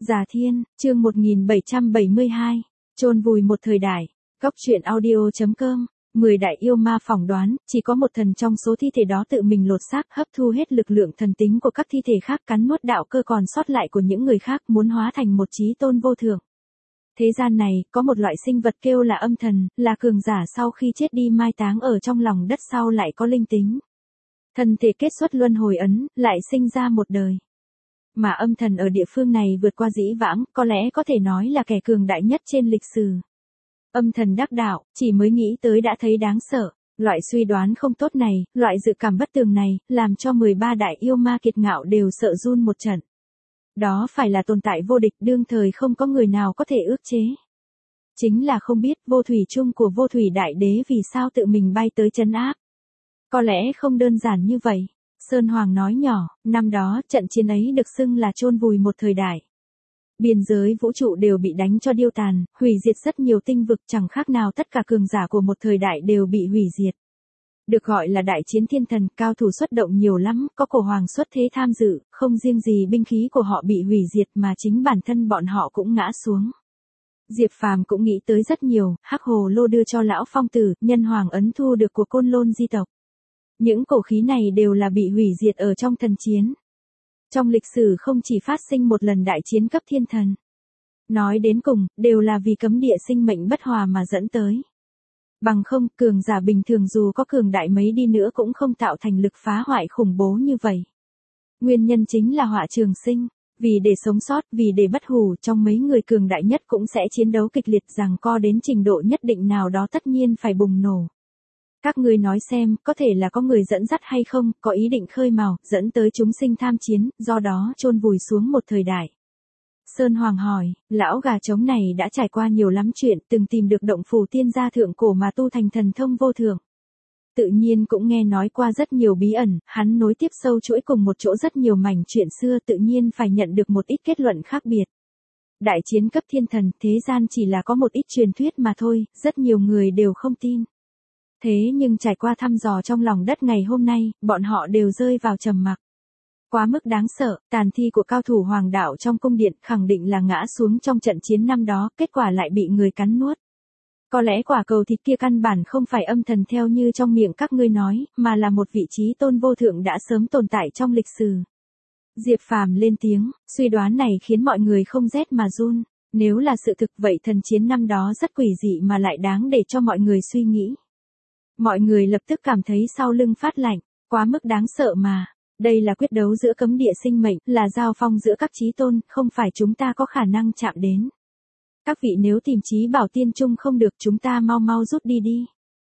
Già Thiên, chương 1772, chôn vùi một thời đại. Góc truyện audio.com. 10 đại yêu ma phỏng đoán, chỉ có một thần trong số thi thể đó tự mình lột xác, hấp thu hết lực lượng thần tính của các thi thể khác, cắn nuốt đạo cơ còn sót lại của những người khác, muốn hóa thành một chí tôn vô thượng. Thế gian này, có một loại sinh vật kêu là âm thần, là cường giả sau khi chết đi mai táng ở trong lòng đất sau lại có linh tính. Thân thể kết xuất luân hồi ấn, lại sinh ra một đời. Mà âm thần ở địa phương này vượt qua dĩ vãng, có lẽ có thể nói là kẻ cường đại nhất trên lịch sử. Âm thần đắc đạo, chỉ mới nghĩ tới đã thấy đáng sợ. Loại suy đoán không tốt này, loại dự cảm bất tường này, làm cho 13 đại yêu ma kiệt ngạo đều sợ run một trận. Đó phải là tồn tại vô địch, đương thời không có người nào có thể ước chế. Chính là không biết vô thủy chung của vô thủy đại đế vì sao tự mình bay tới trấn áp. Có lẽ không đơn giản như vậy. Sơn Hoàng nói nhỏ, năm đó trận chiến ấy được xưng là chôn vùi một thời đại. Biên giới vũ trụ đều bị đánh cho điêu tàn, hủy diệt rất nhiều tinh vực, chẳng khác nào tất cả cường giả của một thời đại đều bị hủy diệt. Được gọi là đại chiến thiên thần, cao thủ xuất động nhiều lắm, có cổ hoàng xuất thế tham dự, không riêng gì binh khí của họ bị hủy diệt mà chính bản thân bọn họ cũng ngã xuống. Diệp Phàm cũng nghĩ tới rất nhiều, hắc hồ lô đưa cho lão phong tử, nhân hoàng ấn thu được của côn lôn di tộc. Những cổ khí này đều là bị hủy diệt ở trong thần chiến. Trong lịch sử không chỉ phát sinh một lần đại chiến cấp thiên thần. Nói đến cùng, đều là vì cấm địa sinh mệnh bất hòa mà dẫn tới. Bằng không, cường giả bình thường dù có cường đại mấy đi nữa cũng không tạo thành lực phá hoại khủng bố như vậy. Nguyên nhân chính là họa trường sinh. Vì để sống sót, vì để bất hủ, trong mấy người cường đại nhất cũng sẽ chiến đấu kịch liệt, giằng co đến trình độ nhất định nào đó tất nhiên phải bùng nổ. Các ngươi nói xem, có thể là có người dẫn dắt hay không, có ý định khơi mào, dẫn tới chúng sinh tham chiến, do đó chôn vùi xuống một thời đại. Sơn Hoàng hỏi, lão gà trống này đã trải qua nhiều lắm chuyện, từng tìm được động phủ tiên gia thượng cổ mà tu thành thần thông vô thượng. Tự nhiên cũng nghe nói qua rất nhiều bí ẩn, hắn nối tiếp sâu chuỗi cùng một chỗ rất nhiều mảnh chuyện xưa, tự nhiên phải nhận được một ít kết luận khác biệt. Đại chiến cấp thiên thần, thế gian chỉ là có một ít truyền thuyết mà thôi, rất nhiều người đều không tin. Thế nhưng trải qua thăm dò trong lòng đất ngày hôm nay, bọn họ đều rơi vào trầm mặc. Quá mức đáng sợ, tàn thi của cao thủ hoàng đạo trong cung điện khẳng định là ngã xuống trong trận chiến năm đó, kết quả lại bị người cắn nuốt. Có lẽ quả cầu thịt kia căn bản không phải âm thần theo như trong miệng các ngươi nói, mà là một vị trí tôn vô thượng đã sớm tồn tại trong lịch sử. Diệp Phàm lên tiếng, suy đoán này khiến mọi người không rét mà run. Nếu là sự thực vậy thần chiến năm đó rất quỷ dị mà lại đáng để cho mọi người suy nghĩ. Mọi người lập tức cảm thấy sau lưng phát lạnh, quá mức đáng sợ mà. Đây là quyết đấu giữa cấm địa sinh mệnh, là giao phong giữa các chí tôn, không phải chúng ta có khả năng chạm đến. Các vị nếu tìm chí bảo tiên trung không được chúng ta mau mau rút đi đi.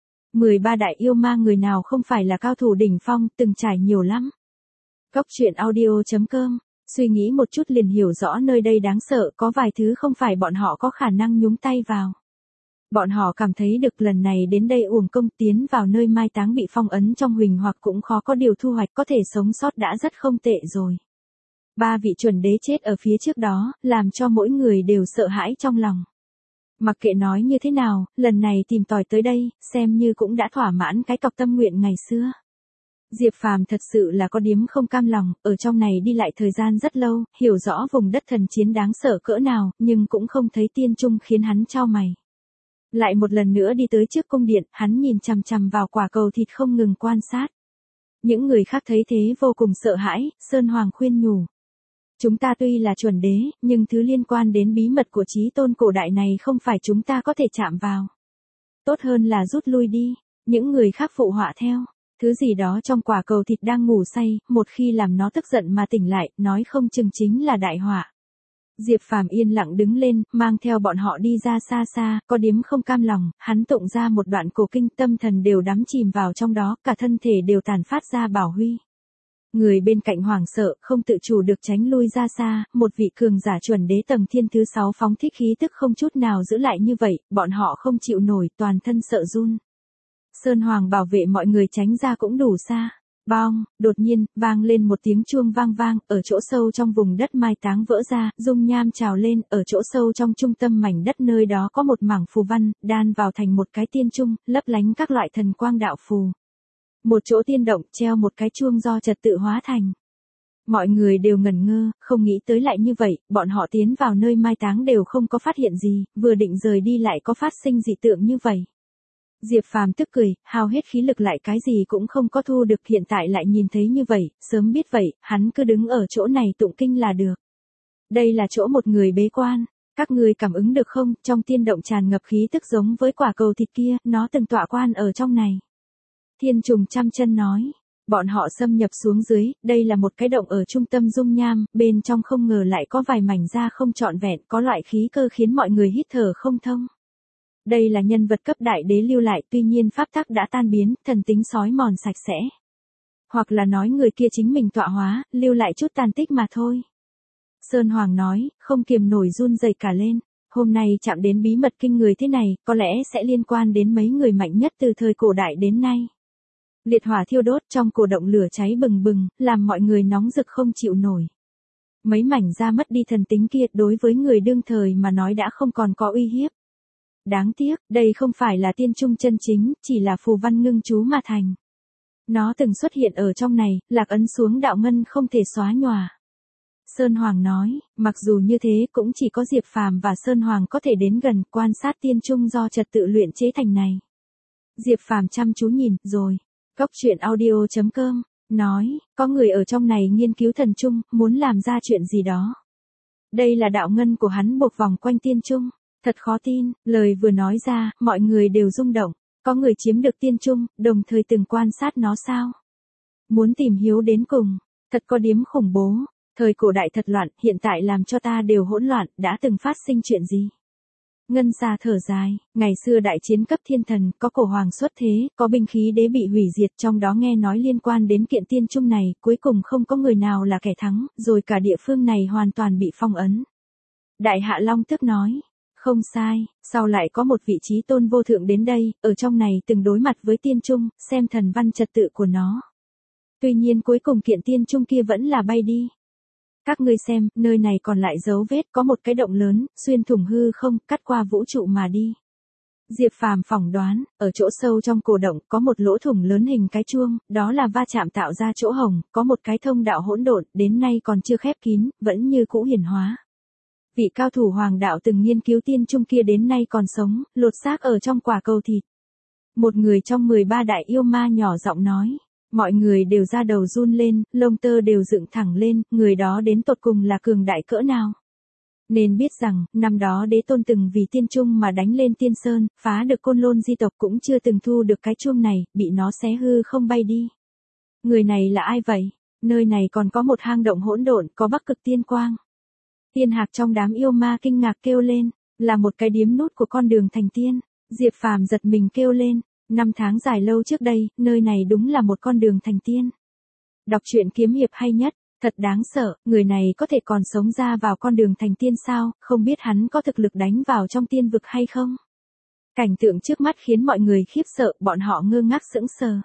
13 đại yêu ma người nào không phải là cao thủ đỉnh phong, từng trải nhiều lắm. Góc truyện audio.com, suy nghĩ một chút liền hiểu rõ nơi đây đáng sợ, có vài thứ không phải bọn họ có khả năng nhúng tay vào. Bọn họ cảm thấy được lần này đến đây uổng công, tiến vào nơi mai táng bị phong ấn trong huỳnh hoặc cũng khó có điều thu hoạch, có thể sống sót đã rất không tệ rồi. 3 vị chuẩn đế chết ở phía trước đó, làm cho mỗi người đều sợ hãi trong lòng. Mặc kệ nói như thế nào, lần này tìm tòi tới đây, xem như cũng đã thỏa mãn cái cọc tâm nguyện ngày xưa. Diệp Phàm thật sự là có điếm không cam lòng, ở trong này đi lại thời gian rất lâu, hiểu rõ vùng đất thần chiến đáng sợ cỡ nào, nhưng cũng không thấy tiên trung khiến hắn chau mày. Lại một lần nữa đi tới trước cung điện, hắn nhìn chằm chằm vào quả cầu thịt không ngừng quan sát. Những người khác thấy thế vô cùng sợ hãi, Sơn Hoàng khuyên nhủ. Chúng ta tuy là chuẩn đế, nhưng thứ liên quan đến bí mật của chí tôn cổ đại này không phải chúng ta có thể chạm vào. Tốt hơn là rút lui đi, những người khác phụ họa theo. Thứ gì đó trong quả cầu thịt đang ngủ say, một khi làm nó tức giận mà tỉnh lại, nói không chừng chính là đại họa. Diệp Phàm yên lặng đứng lên, mang theo bọn họ đi ra xa xa, có điếm không cam lòng, hắn tụng ra một đoạn cổ kinh, tâm thần đều đắm chìm vào trong đó, cả thân thể đều tàn phát ra bảo huy. Người bên cạnh hoảng sợ, không tự chủ được tránh lui ra xa, một vị cường giả chuẩn đế tầng thiên thứ 6 phóng thích khí tức không chút nào giữ lại như vậy, bọn họ không chịu nổi, toàn thân sợ run. Sơn Hoàng bảo vệ mọi người tránh ra cũng đủ xa. Bong, đột nhiên, vang lên một tiếng chuông vang vang, ở chỗ sâu trong vùng đất mai táng vỡ ra, dung nham trào lên, ở chỗ sâu trong trung tâm mảnh đất nơi đó có một mảng phù văn, đan vào thành một cái tiên trung, lấp lánh các loại thần quang đạo phù. Một chỗ tiên động treo một cái chuông do trật tự hóa thành. Mọi người đều ngẩn ngơ, không nghĩ tới lại như vậy, bọn họ tiến vào nơi mai táng đều không có phát hiện gì, vừa định rời đi lại có phát sinh dị tượng như vậy. Diệp Phàm tức cười, hao hết khí lực lại cái gì cũng không có thu được, hiện tại lại nhìn thấy như vậy, sớm biết vậy, hắn cứ đứng ở chỗ này tụng kinh là được. Đây là chỗ một người bế quan, các người cảm ứng được không, trong tiên động tràn ngập khí tức giống với quả cầu thịt kia, nó từng tọa quan ở trong này. Thiên trùng trăm chân nói, bọn họ xâm nhập xuống dưới, đây là một cái động ở trung tâm dung nham, bên trong không ngờ lại có vài mảnh da không trọn vẹn, có loại khí cơ khiến mọi người hít thở không thông. Đây là nhân vật cấp đại đế lưu lại, tuy nhiên pháp tắc đã tan biến, thần tính sói mòn sạch sẽ. Hoặc là nói người kia chính mình tọa hóa, lưu lại chút tàn tích mà thôi. Sơn Hoàng nói, không kiềm nổi run rẩy cả lên. Hôm nay chạm đến bí mật kinh người thế này, có lẽ sẽ liên quan đến mấy người mạnh nhất từ thời cổ đại đến nay. Liệt hỏa thiêu đốt trong cổ động lửa cháy bừng bừng, làm mọi người nóng rực không chịu nổi. Mấy mảnh da mất đi thần tính kia đối với người đương thời mà nói đã không còn có uy hiếp. Đáng tiếc, đây không phải là tiên trung chân chính, chỉ là phù văn ngưng chú mà thành. Nó từng xuất hiện ở trong này, lạc ấn xuống đạo ngân không thể xóa nhòa. Sơn Hoàng nói, mặc dù như thế cũng chỉ có Diệp Phàm và Sơn Hoàng có thể đến gần quan sát tiên trung do trật tự luyện chế thành này. Diệp Phàm chăm chú nhìn, rồi. Cốc truyện audio.com, nói, có người ở trong này nghiên cứu thần trung, muốn làm ra chuyện gì đó. Đây là đạo ngân của hắn buộc vòng quanh tiên trung. Thật khó tin, lời vừa nói ra, mọi người đều rung động. Có người chiếm được tiên trung, đồng thời từng quan sát nó sao? Muốn tìm hiếu đến cùng, thật có điếm khủng bố. Thời cổ đại thật loạn, hiện tại làm cho ta đều hỗn loạn, đã từng phát sinh chuyện gì? Ngân Sa thở dài, ngày xưa đại chiến cấp thiên thần, có cổ hoàng xuất thế, có binh khí đế bị hủy diệt, trong đó nghe nói liên quan đến kiện tiên trung này, cuối cùng không có người nào là kẻ thắng, rồi cả địa phương này hoàn toàn bị phong ấn. Đại Hạ Long tức nói, không sai, sau lại có một vị trí tôn vô thượng đến đây, ở trong này từng đối mặt với tiên trung, xem thần văn trật tự của nó. Tuy nhiên cuối cùng kiện tiên trung kia vẫn là bay đi. Các ngươi xem, nơi này còn lại dấu vết, có một cái động lớn, xuyên thủng hư không, cắt qua vũ trụ mà đi. Diệp Phàm phỏng đoán, ở chỗ sâu trong cổ động, có một lỗ thủng lớn hình cái chuông, đó là va chạm tạo ra chỗ hổng, có một cái thông đạo hỗn độn, đến nay còn chưa khép kín, vẫn như cũ hiển hóa. Vị cao thủ hoàng đạo từng nghiên cứu tiên trung kia đến nay còn sống, lột xác ở trong quả cầu thịt. Một người trong 13 đại yêu ma nhỏ giọng nói. Mọi người đều ra đầu run lên, lông tơ đều dựng thẳng lên, người đó đến tột cùng là cường đại cỡ nào. Nên biết rằng, năm đó đế tôn từng vì tiên trung mà đánh lên tiên sơn, phá được côn lôn di tộc cũng chưa từng thu được cái chuông này, bị nó xé hư không bay đi. Người này là ai vậy? Nơi này còn có một hang động hỗn độn, có bắc cực tiên quang. Tiên Hạc trong đám yêu ma kinh ngạc kêu lên, là một cái điếm nút của con đường thành tiên. Diệp Phàm giật mình kêu lên. 5 tháng dài lâu trước đây, nơi này đúng là một con đường thành tiên. Đọc truyện kiếm hiệp hay nhất, thật đáng sợ, người này có thể còn sống ra vào con đường thành tiên sao, không biết hắn có thực lực đánh vào trong tiên vực hay không. Cảnh tượng trước mắt khiến mọi người khiếp sợ, bọn họ ngơ ngác sững sờ.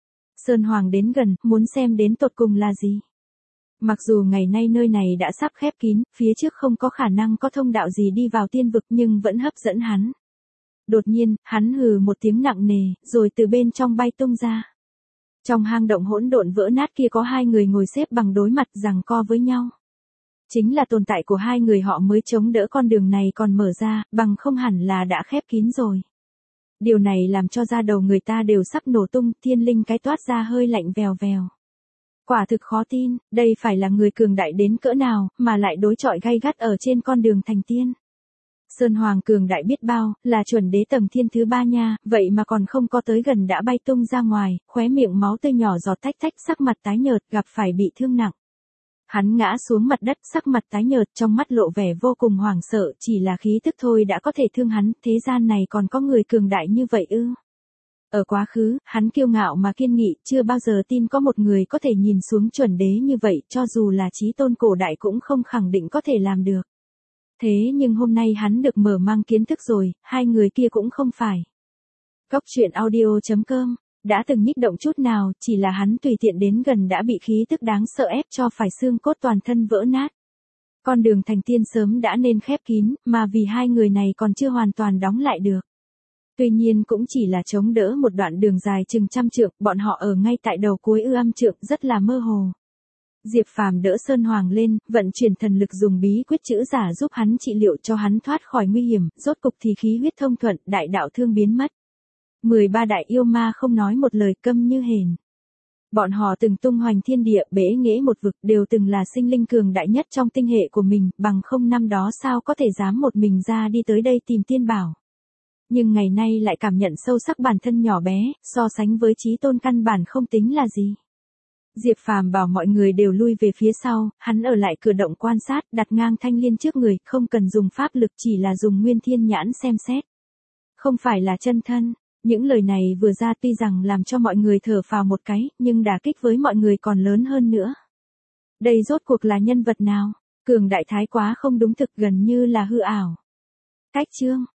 Sơn Hoàng đến gần, muốn xem đến tột cùng là gì. Mặc dù ngày nay nơi này đã sắp khép kín, phía trước không có khả năng có thông đạo gì đi vào tiên vực nhưng vẫn hấp dẫn hắn. Đột nhiên, hắn hừ một tiếng nặng nề, rồi từ bên trong bay tung ra. Trong hang động hỗn độn vỡ nát kia có hai người ngồi xếp bằng đối mặt giằng co với nhau. Chính là tồn tại của hai người họ mới chống đỡ con đường này còn mở ra, bằng không hẳn là đã khép kín rồi. Điều này làm cho da đầu người ta đều sắp nổ tung, thiên linh cái toát ra hơi lạnh vèo vèo. Quả thực khó tin, đây phải là người cường đại đến cỡ nào, mà lại đối chọi gay gắt ở trên con đường thành tiên. Sơn Hoàng cường đại biết bao, là chuẩn đế tầng thiên thứ 3 nha, vậy mà còn không có tới gần đã bay tung ra ngoài, khóe miệng máu tươi nhỏ giọt tách tách, sắc mặt tái nhợt, gặp phải bị thương nặng. Hắn ngã xuống mặt đất, sắc mặt tái nhợt, trong mắt lộ vẻ vô cùng hoảng sợ, chỉ là khí tức thôi đã có thể thương hắn, thế gian này còn có người cường đại như vậy ư? Ở quá khứ, hắn kiêu ngạo mà kiên nghị, chưa bao giờ tin có một người có thể nhìn xuống chuẩn đế như vậy, cho dù là chí tôn cổ đại cũng không khẳng định có thể làm được. Thế nhưng hôm nay hắn được mở mang kiến thức rồi, hai người kia cũng không phải. Cốc truyện audio.com, đã từng nhích động chút nào, chỉ là hắn tùy tiện đến gần đã bị khí tức đáng sợ ép cho phải xương cốt toàn thân vỡ nát. Con đường thành tiên sớm đã nên khép kín, mà vì hai người này còn chưa hoàn toàn đóng lại được. Tuy nhiên cũng chỉ là chống đỡ một đoạn đường dài chừng trăm trượng, bọn họ ở ngay tại đầu cuối ư âm trượng rất là mơ hồ. Diệp Phàm đỡ Sơn Hoàng lên, vận chuyển thần lực dùng bí quyết chữ giả giúp hắn trị liệu cho hắn thoát khỏi nguy hiểm, rốt cục thì khí huyết thông thuận, đại đạo thương biến mất. 13 đại yêu ma không nói một lời, câm như hền. Bọn họ từng tung hoành thiên địa, bế nghễ một vực, đều từng là sinh linh cường đại nhất trong tinh hệ của mình, bằng không năm đó sao có thể dám một mình ra đi tới đây tìm tiên bảo. Nhưng ngày nay lại cảm nhận sâu sắc bản thân nhỏ bé, so sánh với chí tôn căn bản không tính là gì. Diệp Phàm bảo mọi người đều lui về phía sau, hắn ở lại cửa động quan sát, đặt ngang thanh liên trước người, không cần dùng pháp lực, chỉ là dùng nguyên thiên nhãn xem xét. Không phải là chân thân. Những lời này vừa ra tuy rằng làm cho mọi người thở phào một cái, nhưng đả kích với mọi người còn lớn hơn nữa. Đây rốt cuộc là nhân vật nào? Cường đại thái quá không đúng thực, gần như là hư ảo. Cách chương